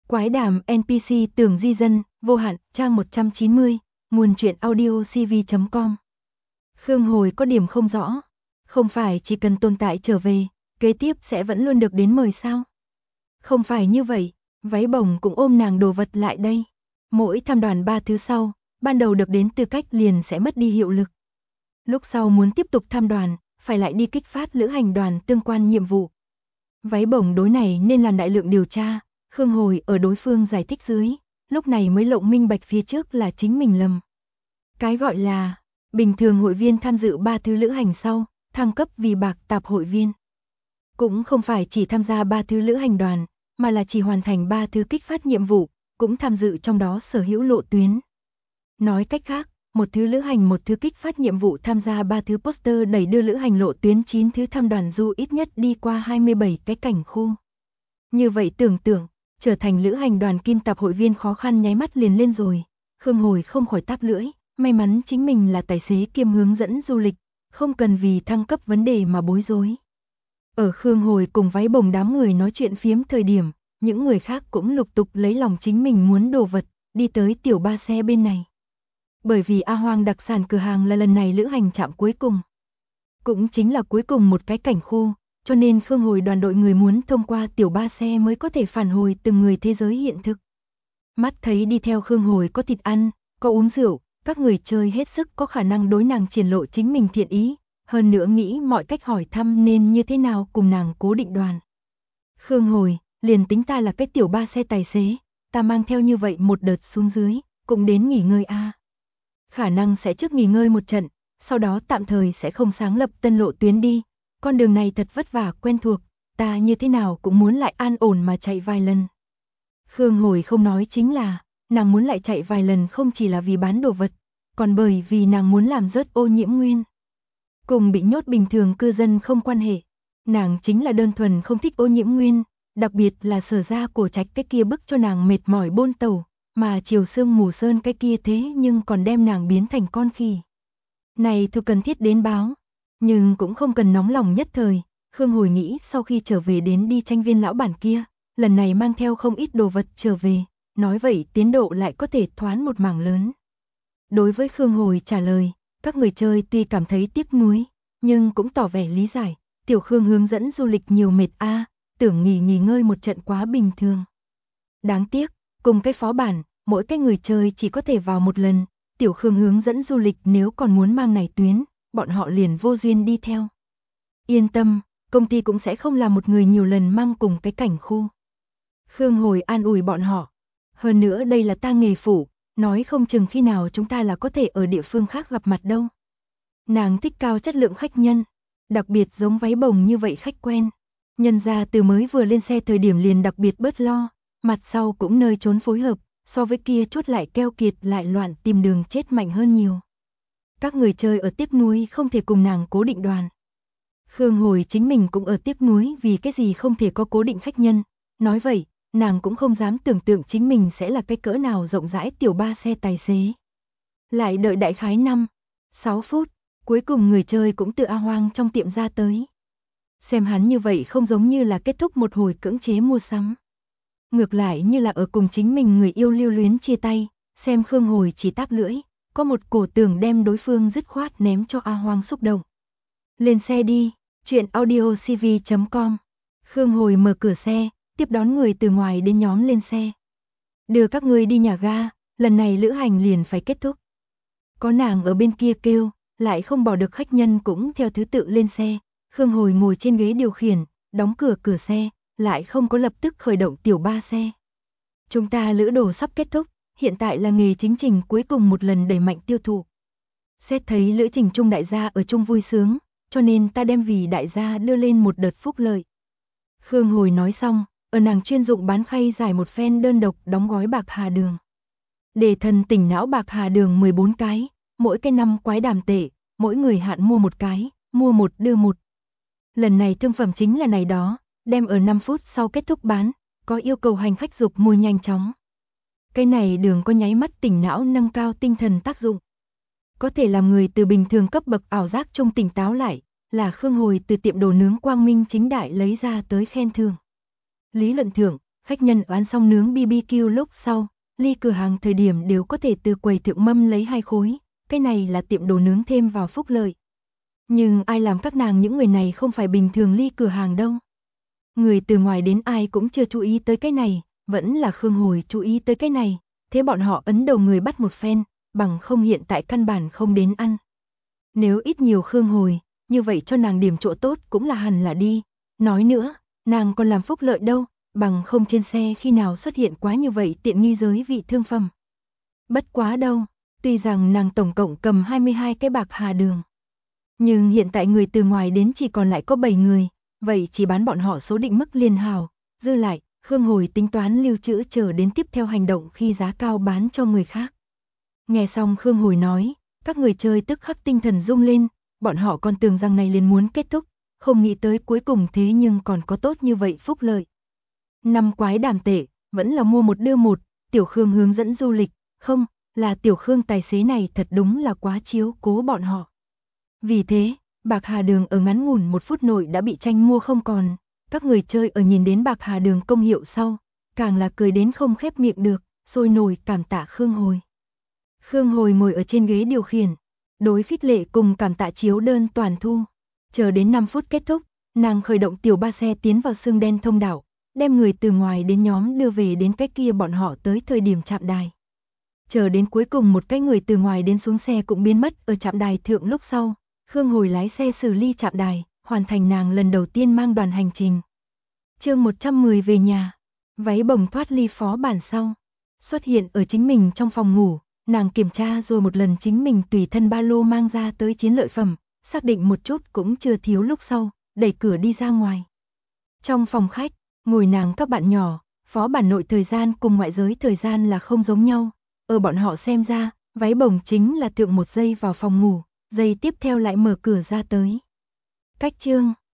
Quái đàm NPC tưởng di dân, vô hạn, trang 190, nguồn truyện audio cv.com. Khương Hồi có điểm không rõ. Không phải chỉ cần tồn tại trở về, kế tiếp sẽ vẫn luôn được đến mời sao? Không phải như vậy, váy bổng cũng ôm nàng đồ vật lại đây. Mỗi tham đoàn 3 thứ sau, ban đầu được đến tư cách liền sẽ mất đi hiệu lực. Lúc sau muốn tiếp tục tham đoàn, phải lại đi kích phát lữ hành đoàn tương quan nhiệm vụ. Váy bổng đối này nên làm đại lượng điều tra, Khương Hồi ở đối phương giải thích dưới, lúc này mới lộng minh bạch phía trước là chính mình lầm. Cái gọi là, bình thường hội viên tham dự 3 thứ lữ hành sau, thăng cấp vì bạc tạp hội viên. Cũng không phải chỉ tham gia 3 thứ lữ hành đoàn, mà là chỉ hoàn thành 3 thứ kích phát nhiệm vụ, cũng tham dự trong đó sở hữu lộ tuyến. Nói cách khác, một thứ lữ hành một thứ kích phát nhiệm vụ tham gia 3 thứ poster đẩy đưa lữ hành lộ tuyến 9 thứ tham đoàn du ít nhất đi qua 27 cái cảnh khu. Như vậy tưởng tượng, trở thành lữ hành đoàn kim tạp hội viên khó khăn nháy mắt liền lên rồi. Khương Hồi không khỏi táp lưỡi, may mắn chính mình là tài xế kiêm hướng dẫn du lịch, không cần vì thăng cấp vấn đề mà bối rối. Ở Khương Hồi cùng váy bồng đám người nói chuyện phiếm thời điểm, những người khác cũng lục tục lấy lòng chính mình muốn đồ vật, đi tới tiểu ba xe bên này. Bởi vì A Hoang đặc sản cửa hàng là lần này lữ hành trạm cuối cùng. Cũng chính là cuối cùng một cái cảnh khu, cho nên Khương Hồi đoàn đội người muốn thông qua tiểu ba xe mới có thể phản hồi từng người thế giới hiện thực. Mắt thấy đi theo Khương Hồi có thịt ăn, có uống rượu, các người chơi hết sức có khả năng đối nàng triển lộ chính mình thiện ý, hơn nữa nghĩ mọi cách hỏi thăm nên như thế nào cùng nàng cố định đoàn. Khương Hồi, liền tính ta là cái tiểu ba xe tài xế, ta mang theo như vậy một đợt xuống dưới, cũng đến nghỉ ngơi a. Khả năng sẽ trước nghỉ ngơi một trận, sau đó tạm thời sẽ không sáng lập tân lộ tuyến đi. Con đường này thật vất vả quen thuộc, ta như thế nào cũng muốn lại an ổn mà chạy vài lần. Khương Hồi không nói chính là, nàng muốn lại chạy vài lần không chỉ là vì bán đồ vật, còn bởi vì nàng muốn làm rớt ô nhiễm nguyên. Cùng bị nhốt bình thường cư dân không quan hệ, nàng chính là đơn thuần không thích ô nhiễm nguyên, đặc biệt là Sở Gia Cổ Trạch cái kia bức cho nàng mệt mỏi bôn tàu, mà Triều Sương Mù Sơn cái kia thế nhưng còn đem nàng biến thành con khỉ. Này thuộc cần thiết đến báo, nhưng cũng không cần nóng lòng nhất thời. Khương Hồi nghĩ sau khi trở về đến đi tranh viên lão bản kia, lần này mang theo không ít đồ vật trở về, nói vậy tiến độ lại có thể thoán một mảng lớn. Đối với Khương Hồi trả lời, các người chơi tuy cảm thấy tiếc nuối, nhưng cũng tỏ vẻ lý giải, tiểu Khương hướng dẫn du lịch nhiều mệt a, tưởng nghỉ ngơi một trận quá bình thường. Đáng tiếc, cùng cái phó bản, mỗi cái người chơi chỉ có thể vào một lần, tiểu Khương hướng dẫn du lịch nếu còn muốn mang này tuyến, bọn họ liền vô duyên đi theo. Yên tâm, công ty cũng sẽ không làm một người nhiều lần mang cùng cái cảnh khu. Khương Hồi an ủi bọn họ. Hơn nữa đây là ta nghề phụ, nói không chừng khi nào chúng ta là có thể ở địa phương khác gặp mặt đâu. Nàng thích cao chất lượng khách nhân, đặc biệt giống váy bồng như vậy khách quen. Nhân ra từ mới vừa lên xe thời điểm liền đặc biệt bớt lo, mặt sau cũng nơi trốn phối hợp, so với kia chốt lại keo kiệt lại loạn tìm đường chết mạnh hơn nhiều. Các người chơi ở tiếc nuối không thể cùng nàng cố định đoàn. Khương Hồi chính mình cũng ở tiếc nuối vì cái gì không thể có cố định khách nhân. Nói vậy, nàng cũng không dám tưởng tượng chính mình sẽ là cái cỡ nào rộng rãi tiểu ba xe tài xế. Lại đợi đại khái 5-6 phút, cuối cùng người chơi cũng từ A Hoang trong tiệm ra tới. Xem hắn như vậy không giống như là kết thúc một hồi cưỡng chế mua sắm. Ngược lại như là ở cùng chính mình người yêu lưu luyến chia tay, xem Khương Hồi chỉ táp lưỡi, có một cổ tưởng đem đối phương dứt khoát ném cho A Hoang xúc động. Lên xe đi, chuyện audio cv.com. Khương Hồi mở cửa xe, tiếp đón người từ ngoài đến nhóm lên xe. Đưa các ngươi đi nhà ga, lần này lữ hành liền phải kết thúc. Có nàng ở bên kia kêu, lại không bỏ được khách nhân cũng theo thứ tự lên xe. Khương Hồi ngồi trên ghế điều khiển, đóng cửa xe, lại không có lập tức khởi động tiểu ba xe. Chúng ta lữ đồ sắp kết thúc, hiện tại là nghề chính trình cuối cùng một lần đẩy mạnh tiêu thụ. Xét thấy lữ trình chung đại gia ở chung vui sướng, cho nên ta đem vì đại gia đưa lên một đợt phúc lợi. Khương Hồi nói xong, ở nàng chuyên dụng bán khay giải một phen đơn độc đóng gói bạc hà đường. Để thần tỉnh não bạc hà đường 14 cái, mỗi cái 5 quái đàm tệ, mỗi người hạn mua một cái, mua một đưa một. Lần này thương phẩm chính là này đó, đem ở 5 phút sau kết thúc bán, có yêu cầu hành khách dục mua nhanh chóng. Cái này đường có nháy mắt tỉnh não nâng cao tinh thần tác dụng. Có thể làm người từ bình thường cấp bậc ảo giác trong tỉnh táo lại, là Khương Hồi từ tiệm đồ nướng quang minh chính đại lấy ra tới khen thưởng. Lý luận thưởng, Khách nhân ăn xong nướng BBQ lúc sau, ly cửa hàng thời điểm đều có thể từ quầy thượng mâm lấy 2 khối, cái này là tiệm đồ nướng thêm vào phúc lợi. Nhưng ai làm các nàng những người này không phải bình thường ly cửa hàng đâu. Người từ ngoài đến ai cũng chưa chú ý tới cái này, vẫn là Khương Hồi chú ý tới cái này, thế bọn họ ấn đầu người bắt một phen, bằng không hiện tại căn bản không đến ăn. Nếu ít nhiều Khương Hồi, như vậy cho nàng điểm chỗ tốt cũng là hẳn là đi. Nói nữa, nàng còn làm phúc lợi đâu, bằng không trên xe khi nào xuất hiện quá như vậy tiện nghi giới vị thương phẩm. Bất quá đâu, tuy rằng nàng tổng cộng cầm 22 cái bạc hà đường. Nhưng hiện tại người từ ngoài đến chỉ còn lại có 7 người, vậy chỉ bán bọn họ số định mức liền hào, dư lại, Khương Hồi tính toán lưu trữ chờ đến tiếp theo hành động khi giá cao bán cho người khác. Nghe xong Khương Hồi nói, các người chơi tức khắc tinh thần rung lên, bọn họ còn tưởng rằng này liền muốn kết thúc, không nghĩ tới cuối cùng thế nhưng còn có tốt như vậy phúc lợi. 5 quái đàm tệ, vẫn là mua một đưa một, Tiểu Khương hướng dẫn du lịch, không, là Tiểu Khương tài xế này thật đúng là quá chiếu cố bọn họ. Vì thế, bạc hà đường ở ngắn ngủn 1 phút nội đã bị tranh mua không còn, các người chơi ở nhìn đến bạc hà đường công hiệu sau, càng là cười đến không khép miệng được, sôi nổi cảm tạ Khương Hồi. Khương Hồi ngồi ở trên ghế điều khiển, đối khích lệ cùng cảm tạ chiếu đơn toàn thu. Chờ đến 5 phút kết thúc, nàng khởi động tiểu ba xe tiến vào xương đen thông đạo, đem người từ ngoài đến nhóm đưa về đến cái kia bọn họ tới thời điểm trạm đài. Chờ đến cuối cùng một cái người từ ngoài đến xuống xe cũng biến mất ở trạm đài thượng lúc sau, Khương Hồi lái xe xử ly trạm đài, hoàn thành nàng lần đầu tiên mang đoàn hành trình. Chương 110 về nhà, váy bồng thoát ly phó bản sau, xuất hiện ở chính mình trong phòng ngủ, nàng kiểm tra rồi một lần chính mình tùy thân ba lô mang ra tới chiến lợi phẩm, xác định một chút cũng chưa thiếu lúc sau, đẩy cửa đi ra ngoài. Trong phòng khách, ngồi nàng các bạn nhỏ, phó bản nội thời gian cùng ngoại giới thời gian là không giống nhau, ở bọn họ xem ra, váy bồng chính là thượng 1 giây vào phòng ngủ, giây tiếp theo lại mở cửa ra tới. Cách chương